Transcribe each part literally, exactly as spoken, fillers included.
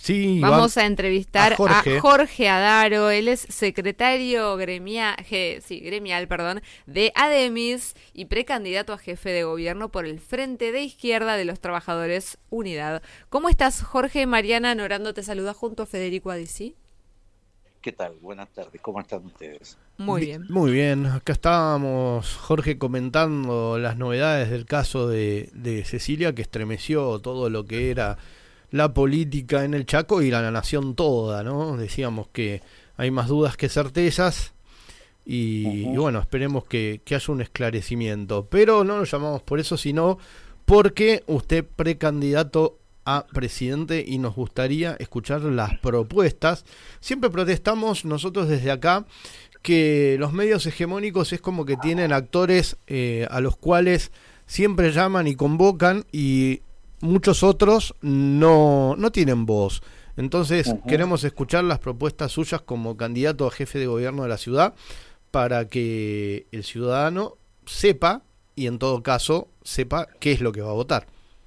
Sí, Vamos a entrevistar a Jorge. a Jorge Adaro. Él es secretario gremial, je, sí, gremial perdón, de ADEMIS y precandidato a jefe de gobierno por el Frente de Izquierda de los Trabajadores Unidad. ¿Cómo estás, Jorge? Mariana Norando te saluda junto a Federico Adisi. ¿Qué tal? Buenas tardes. ¿Cómo están ustedes? Muy bien. Muy bien. Acá estábamos, Jorge, comentando las novedades del caso de, de Cecilia, que estremeció todo lo que era la política en el Chaco y la nación toda, ¿no? Decíamos que hay más dudas que certezas y, uh-huh. y bueno, esperemos que, que haya un esclarecimiento. Pero no lo llamamos por eso, sino porque usted precandidato a presidente y nos gustaría escuchar las propuestas. Siempre protestamos nosotros desde acá que los medios hegemónicos es como que tienen actores eh, a los cuales siempre llaman y convocan y muchos otros no, no tienen voz. Entonces uh-huh. queremos escuchar las propuestas suyas como candidato a jefe de gobierno de la ciudad para que el ciudadano sepa y en todo caso sepa qué es lo que va a votar.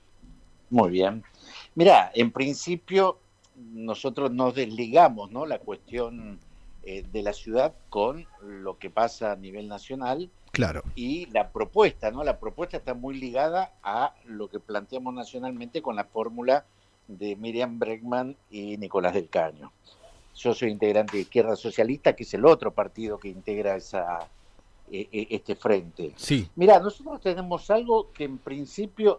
Muy bien. Mirá, en principio nosotros nos desligamos, ¿no?, la cuestión eh, de la ciudad con lo que pasa a nivel nacional. Claro. Y la propuesta, ¿no? La propuesta está muy ligada a lo que planteamos nacionalmente con la fórmula de Miriam Bregman y Nicolás del Caño. Yo soy integrante de Izquierda Socialista, que es el otro partido que integra esa, eh, este frente. Sí. Mirá, nosotros tenemos algo que en principio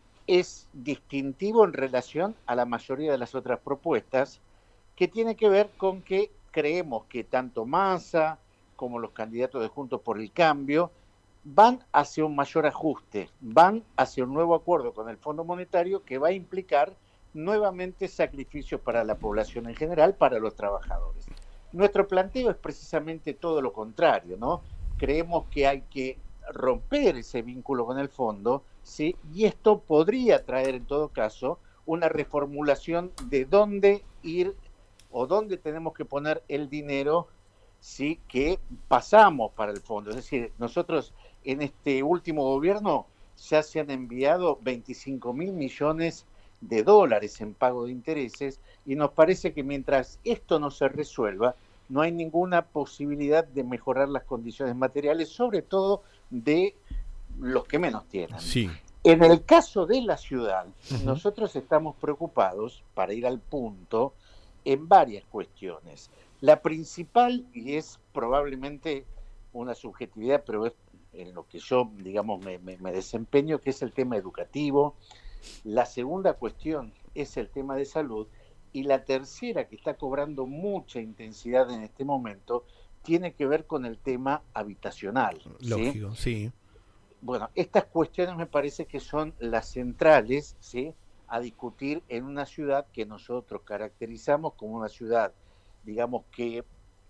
es distintivo en relación a la mayoría de las otras propuestas, que tiene que ver con que creemos que tanto Massa como los candidatos de Juntos por el Cambio van hacia un mayor ajuste, van hacia un nuevo acuerdo con el Fondo Monetario que va a implicar nuevamente sacrificios para la población en general, para los trabajadores. Nuestro planteo es precisamente todo lo contrario, ¿no? Creemos que hay que romper ese vínculo con el fondo, ¿sí? Y esto podría traer en todo caso una reformulación de dónde ir o dónde tenemos que poner el dinero, sí, que pasamos para el fondo. Es decir, nosotros en este último gobierno ya se han enviado veinticinco mil millones de dólares en pago de intereses y nos parece que mientras esto no se resuelva, no hay ninguna posibilidad de mejorar las condiciones materiales, sobre todo de los que menos tienen. Sí. En el caso de la ciudad, uh-huh. nosotros estamos preocupados, para ir al punto, en varias cuestiones. La principal, y es probablemente una subjetividad, pero es en lo que yo, digamos, me, me, me desempeño, que es el tema educativo. La segunda cuestión es el tema de salud. Y la tercera, que está cobrando mucha intensidad en este momento, tiene que ver con el tema habitacional. Lógico, sí. sí. Bueno, estas cuestiones me parece que son las centrales, ¿sí?, a discutir en una ciudad que nosotros caracterizamos como una ciudad, digamos, que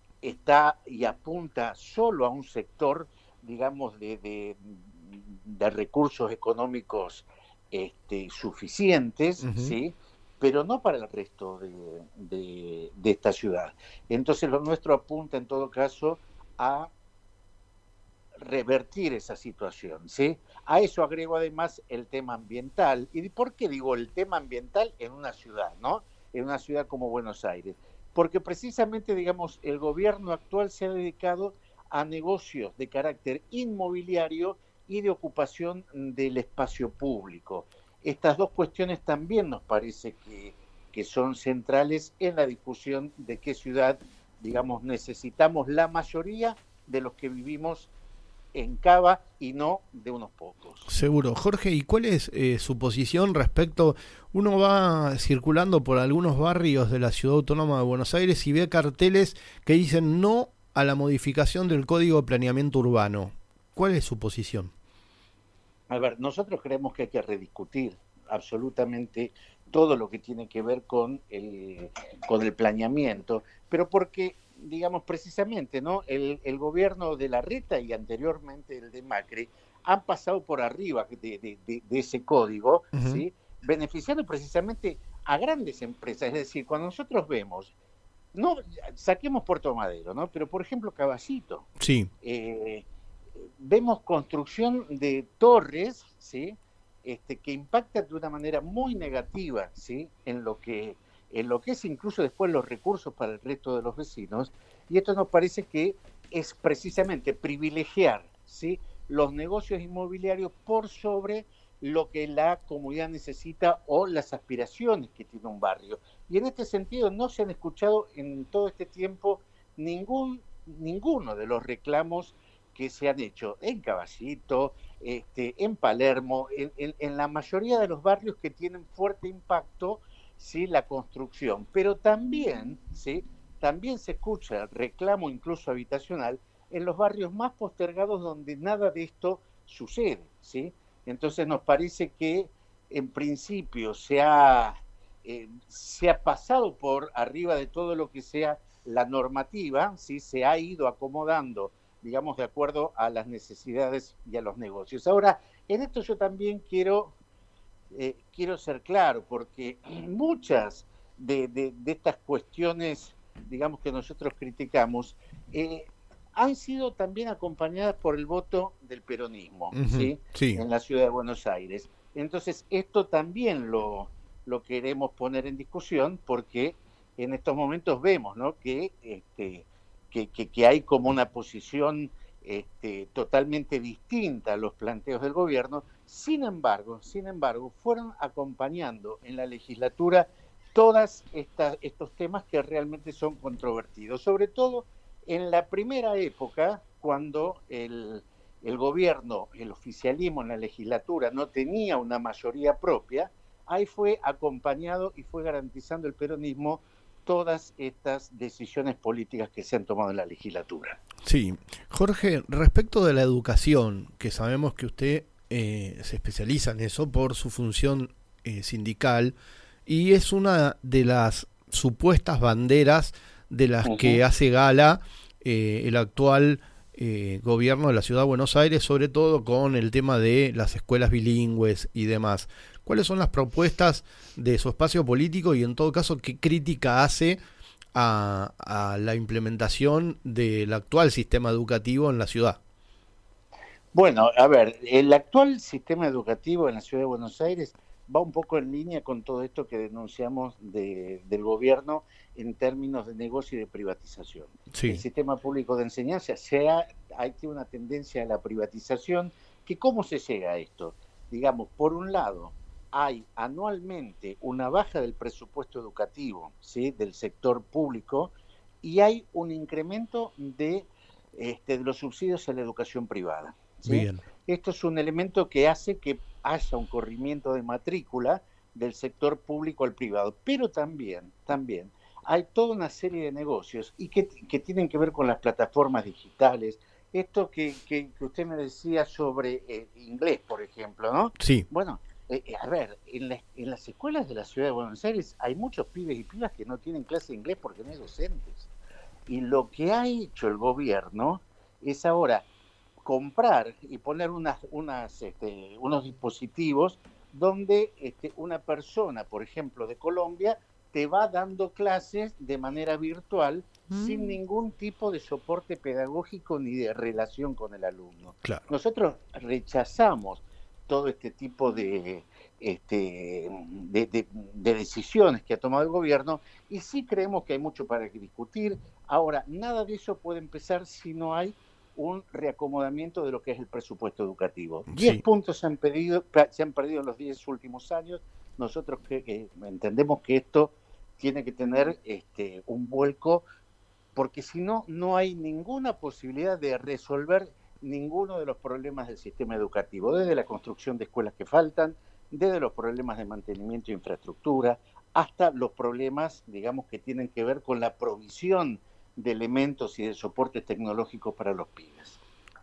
está y apunta solo a un sector, digamos, de, de, de recursos económicos este, suficientes, uh-huh. ¿sí?, pero no para el resto de, de, de esta ciudad. Entonces lo nuestro apunta en todo caso a revertir esa situación, ¿sí? A eso agrego además el tema ambiental. ¿Y por qué digo el tema ambiental en una ciudad, no? En una ciudad como Buenos Aires. Porque precisamente, digamos, el gobierno actual se ha dedicado a negocios de carácter inmobiliario y de ocupación del espacio público. Estas dos cuestiones también nos parece que, que son centrales en la discusión de qué ciudad, digamos, necesitamos la mayoría de los que vivimos en Cava y no de unos pocos. Seguro. Jorge, ¿y cuál es eh, su posición respecto? Uno va circulando por algunos barrios de la Ciudad Autónoma de Buenos Aires y ve carteles que dicen no a la modificación del Código de Planeamiento Urbano. ¿Cuál es su posición? A ver, nosotros creemos que hay que rediscutir absolutamente todo lo que tiene que ver con el, con el planeamiento, pero porque, digamos, precisamente, ¿no?, el, el gobierno de Larreta y anteriormente el de Macri han pasado por arriba de, de, de, de ese código, uh-huh. ¿sí?, beneficiando precisamente a grandes empresas. Es decir, cuando nosotros vemos, no saquemos Puerto Madero, ¿no?, pero por ejemplo Caballito, sí. eh, vemos construcción de torres, ¿sí?, este, que impactan de una manera muy negativa, ¿sí?, en lo que en lo que es incluso después los recursos para el resto de los vecinos, y esto nos parece que es precisamente privilegiar, ¿sí?, los negocios inmobiliarios por sobre lo que la comunidad necesita o las aspiraciones que tiene un barrio. Y en este sentido no se han escuchado en todo este tiempo ningún, ninguno de los reclamos que se han hecho en Caballito, este, en Palermo, en, en, en la mayoría de los barrios que tienen fuerte impacto, ¿sí?, la construcción. Pero también, ¿sí?, también se escucha el reclamo incluso habitacional en los barrios más postergados donde nada de esto sucede, ¿sí? Entonces nos parece que en principio se ha, eh, se ha pasado por arriba de todo lo que sea la normativa, ¿sí?, se ha ido acomodando, digamos, de acuerdo a las necesidades y a los negocios. Ahora, en esto yo también quiero, eh, quiero ser claro, porque muchas de, de, de estas cuestiones, digamos, que nosotros criticamos, eh, han sido también acompañadas por el voto del peronismo, uh-huh, ¿sí? Sí, en la ciudad de Buenos Aires. Entonces, esto también lo, lo queremos poner en discusión, porque en estos momentos vemos, ¿no?, que, este, que, que, que hay como una posición este, totalmente distinta a los planteos del gobierno. Sin embargo, sin embargo, fueron acompañando en la legislatura todos estos temas que realmente son controvertidos, sobre todo en la primera época, cuando el, el gobierno, el oficialismo en la legislatura no tenía una mayoría propia, ahí fue acompañado y fue garantizando el peronismo todas estas decisiones políticas que se han tomado en la legislatura. Sí, Jorge, respecto de la educación, que sabemos que usted eh, se especializa en eso por su función eh, sindical, y es una de las supuestas banderas de las uh-huh. que hace gala eh, el actual eh, gobierno de la Ciudad de Buenos Aires, sobre todo con el tema de las escuelas bilingües y demás. ¿Cuáles son las propuestas de su espacio político y, en todo caso, qué crítica hace a, a la implementación del actual sistema educativo en la ciudad? Bueno, a ver, el actual sistema educativo en la Ciudad de Buenos Aires va un poco en línea con todo esto que denunciamos de, del gobierno en términos de negocio y de privatización. Sí. El sistema público de enseñanza se ha, hay una tendencia a la privatización, que ¿cómo se llega a esto? Digamos, por un lado, hay anualmente una baja del presupuesto educativo, ¿sí?, del sector público, y hay un incremento de, este, de los subsidios a la educación privada, ¿sí? Bien. Esto es un elemento que hace que haya un corrimiento de matrícula del sector público al privado, pero también, también hay toda una serie de negocios y que, que tienen que ver con las plataformas digitales. Esto que, que, que usted me decía sobre eh, inglés, por ejemplo, ¿no? Sí. Bueno, eh, a ver, en, la, en las escuelas de la Ciudad de Buenos Aires hay muchos pibes y pibas que no tienen clase de inglés porque no hay docentes. Y lo que ha hecho el gobierno es ahora comprar y poner unas, unas, este, unos dispositivos donde este, una persona, por ejemplo, de Colombia, te va dando clases de manera virtual mm. sin ningún tipo de soporte pedagógico ni de relación con el alumno. Claro. Nosotros rechazamos todo este tipo de, este, de, de, de decisiones que ha tomado el gobierno y sí creemos que hay mucho para discutir. Ahora, nada de eso puede empezar si no hay un reacomodamiento de lo que es el presupuesto educativo. Sí. Diez puntos se han, pedido, se han perdido en los diez últimos años. Nosotros que, que entendemos que esto tiene que tener este, un vuelco, porque si no, no hay ninguna posibilidad de resolver ninguno de los problemas del sistema educativo, desde la construcción de escuelas que faltan, desde los problemas de mantenimiento e infraestructura, hasta los problemas, digamos, que tienen que ver con la provisión de elementos y de soportes tecnológicos para los pibes.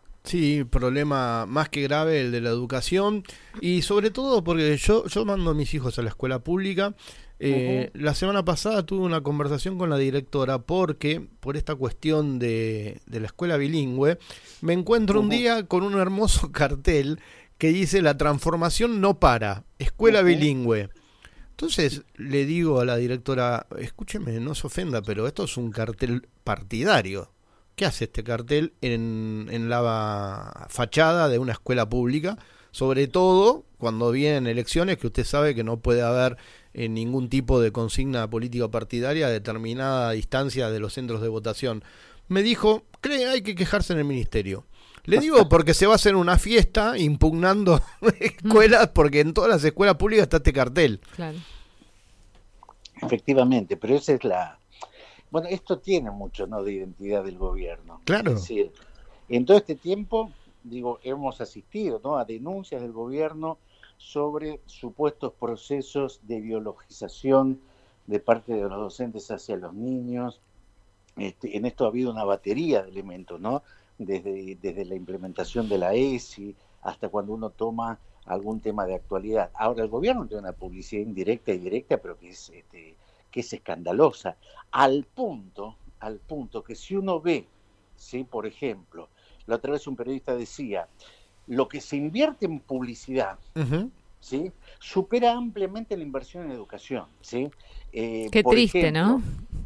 Sí, problema más que grave el de la educación, y sobre todo porque yo, yo mando a mis hijos a la escuela pública. Eh, uh-huh. La semana pasada tuve una conversación con la directora porque por esta cuestión de, de la escuela bilingüe me encuentro uh-huh. un día con un hermoso cartel que dice: la transformación no para, escuela uh-huh. bilingüe. Entonces le digo a la directora: escúcheme, no se ofenda, pero esto es un cartel partidario. ¿Qué hace este cartel en, en la fachada de una escuela pública? Sobre todo cuando vienen elecciones, que usted sabe que no puede haber eh, ningún tipo de consigna política partidaria a determinada distancia de los centros de votación. Me dijo, cree, hay que quejarse en el ministerio. Le digo porque se va a hacer una fiesta impugnando escuelas, porque en todas las escuelas públicas está este cartel. Claro. Efectivamente, pero esa es la... Bueno, esto tiene mucho, ¿no?, de identidad del gobierno. Claro. Es decir, en todo este tiempo, digo, hemos asistido, ¿no?, a denuncias del gobierno sobre supuestos procesos de biologización de parte de los docentes hacia los niños. Este, en esto ha habido una batería de elementos, ¿no?, desde, desde la implementación de la E S I hasta cuando uno toma algún tema de actualidad. Ahora, el gobierno tiene una publicidad indirecta y directa, pero que es, este, que es escandalosa, al punto, al punto que si uno ve, ¿sí?, por ejemplo, la otra vez un periodista decía, lo que se invierte en publicidad, uh-huh. ¿sí?, supera ampliamente la inversión en educación, ¿sí? Eh, Qué por triste, ejemplo, ¿no?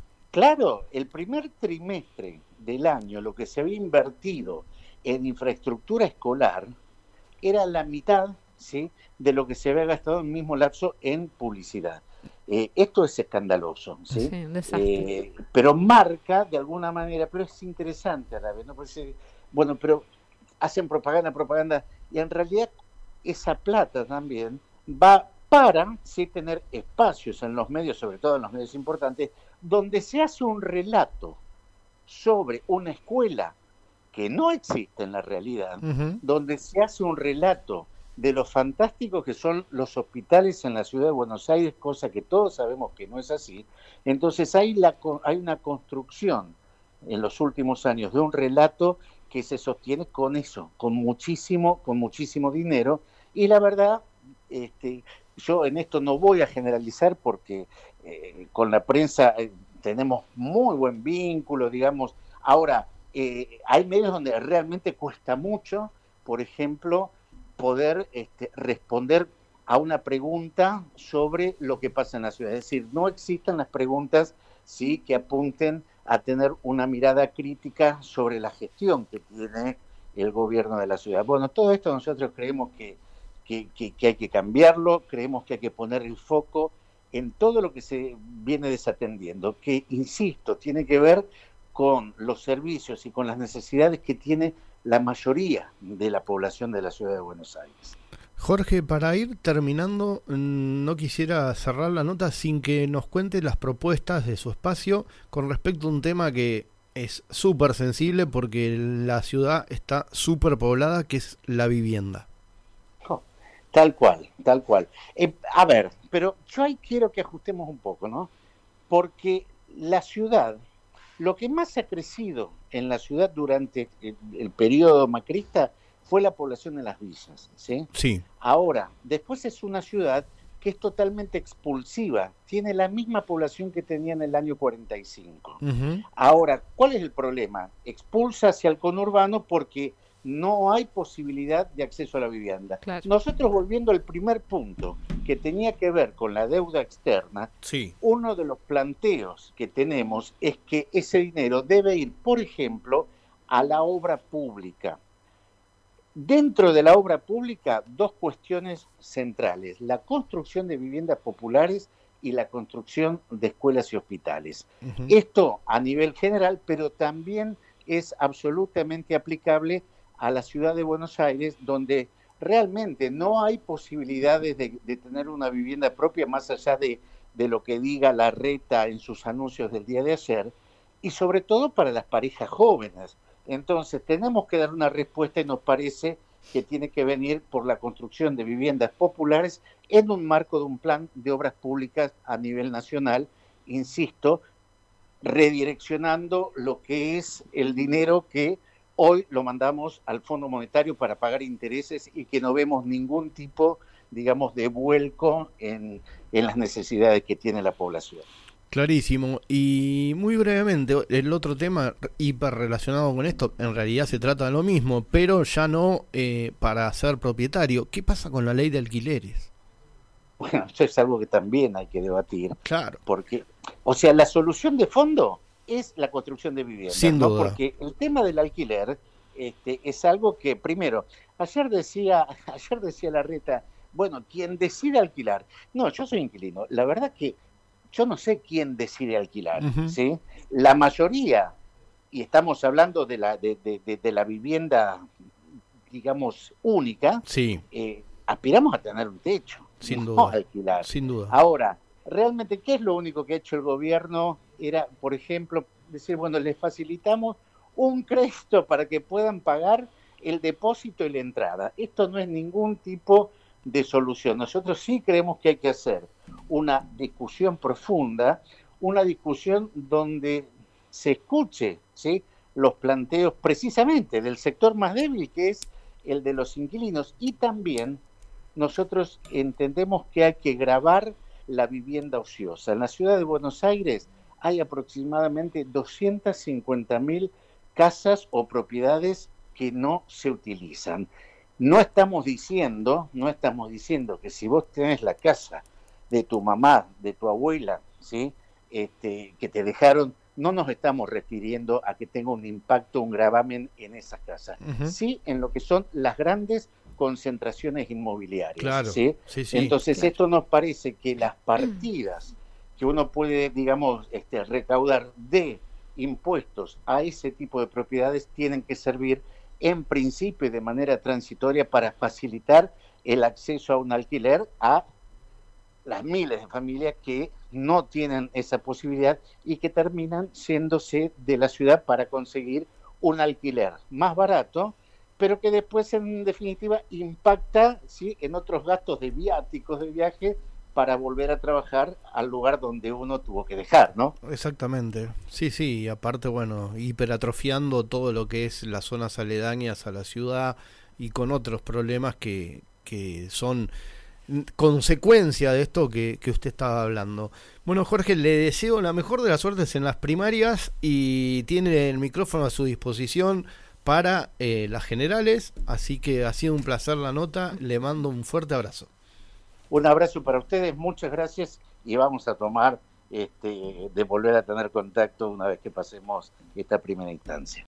Claro, el primer trimestre del año, lo que se había invertido en infraestructura escolar era la mitad, ¿sí?, de lo que se había gastado en el mismo lapso en publicidad. Eh, esto es escandaloso, ¿sí? Sí, un desastre. Eh, pero marca de alguna manera, pero es interesante a la vez, ¿no? Porque, bueno, pero hacen propaganda, propaganda, y en realidad esa plata también va para, sí, tener espacios en los medios, sobre todo en los medios importantes, donde se hace un relato sobre una escuela que no existe en la realidad, uh-huh. donde se hace un relato de lo fantástico que son los hospitales en la ciudad de Buenos Aires, cosa que todos sabemos que no es así. Entonces hay, la, hay una construcción en los últimos años de un relato que se sostiene con eso, con muchísimo, con muchísimo dinero, y la verdad, este, yo en esto no voy a generalizar porque eh, con la prensa eh, tenemos muy buen vínculo, digamos. Ahora, eh, hay medios donde realmente cuesta mucho, por ejemplo, poder este, responder a una pregunta sobre lo que pasa en la ciudad. Es decir, no existen las preguntas, sí, que apunten a tener una mirada crítica sobre la gestión que tiene el gobierno de la ciudad. Bueno, todo esto nosotros creemos que, que, que, que hay que cambiarlo, creemos que hay que poner el foco en todo lo que se viene desatendiendo, que, insisto, tiene que ver con los servicios y con las necesidades que tiene la mayoría de la población de la ciudad de Buenos Aires. Jorge, para ir terminando, no quisiera cerrar la nota sin que nos cuente las propuestas de su espacio con respecto a un tema que es súper sensible porque la ciudad está súper poblada, que es la vivienda. Oh, tal cual, tal cual. Eh, a ver, pero yo ahí quiero que ajustemos un poco, ¿no? Porque la ciudad, lo que más ha crecido en la ciudad durante el, el periodo macrista fue la población en las villas, ¿sí? Sí. Ahora, después es una ciudad que es totalmente expulsiva, tiene la misma población que tenía en el año cuarenta y cinco. Uh-huh. Ahora, ¿cuál es el problema? Expulsa hacia el conurbano porque no hay posibilidad de acceso a la vivienda. Claro. Nosotros, volviendo al primer punto, que tenía que ver con la deuda externa, sí. Uno de los planteos que tenemos es que ese dinero debe ir, por ejemplo, a la obra pública. Dentro de la obra pública, dos cuestiones centrales: la construcción de viviendas populares y la construcción de escuelas y hospitales. Uh-huh. Esto a nivel general, pero también es absolutamente aplicable a la ciudad de Buenos Aires, donde realmente no hay posibilidades de, de tener una vivienda propia más allá de, de lo que diga Larreta en sus anuncios del día de ayer, y sobre todo para las parejas jóvenes. Entonces tenemos que dar una respuesta y nos parece que tiene que venir por la construcción de viviendas populares en un marco de un plan de obras públicas a nivel nacional, insisto, redireccionando lo que es el dinero que hoy lo mandamos al Fondo Monetario para pagar intereses y que no vemos ningún tipo, digamos, de vuelco en, en las necesidades que tiene la población. Clarísimo. Y muy brevemente, el otro tema hiper relacionado con esto, en realidad se trata de lo mismo, pero ya no eh, para ser propietario. ¿Qué pasa con la ley de alquileres? Bueno, eso es algo que también hay que debatir. Claro. Porque, o sea, la solución de fondo es la construcción de viviendas. Sin duda. ¿No? Porque el tema del alquiler este, es algo que, primero, ayer decía, ayer decía Larreta, bueno, quien decide alquilar. No, yo soy inquilino. La verdad que yo no sé quién decide alquilar, uh-huh. ¿sí? La mayoría, y estamos hablando de la, de, de, de, de la vivienda, digamos, única, sí. eh, aspiramos a tener un techo, sin no duda, alquilar. Sin duda. Ahora, realmente, ¿qué es lo único que ha hecho el gobierno? Era, por ejemplo, decir, bueno, les facilitamos un crédito para que puedan pagar el depósito y la entrada. Esto no es ningún tipo de solución. Nosotros sí creemos que hay que hacer una discusión profunda, una discusión donde se escuche, ¿sí?, los planteos precisamente del sector más débil, que es el de los inquilinos, y también nosotros entendemos que hay que gravar la vivienda ociosa. En la ciudad de Buenos Aires hay aproximadamente doscientas cincuenta mil casas o propiedades que no se utilizan. No estamos diciendo, no estamos diciendo que si vos tenés la casa de tu mamá, de tu abuela, ¿sí?, este, que te dejaron, no nos estamos refiriendo a que tenga un impacto, un gravamen en esa casa. Uh-huh. Sí, en lo que son las grandes concentraciones inmobiliarias. Claro. ¿sí? Sí, sí, Entonces, claro. esto nos parece que las partidas que uno puede, digamos, este, recaudar de impuestos a ese tipo de propiedades tienen que servir en principio y de manera transitoria para facilitar el acceso a un alquiler a las miles de familias que no tienen esa posibilidad y que terminan yéndose de la ciudad para conseguir un alquiler más barato, pero que después en definitiva impacta, ¿sí?, en otros gastos de viáticos de viaje para volver a trabajar al lugar donde uno tuvo que dejar, ¿no? Exactamente, sí, sí, y aparte, bueno, hiperatrofiando todo lo que es las zonas aledañas a la ciudad y con otros problemas que, que son consecuencia de esto que, que usted estaba hablando. Bueno, Jorge, le deseo la mejor de las suertes en las primarias y tiene el micrófono a su disposición para eh, las generales, así que ha sido un placer la nota, le mando un fuerte abrazo. Un abrazo para ustedes, muchas gracias y vamos a tomar este, de volver a tener contacto una vez que pasemos esta primera instancia.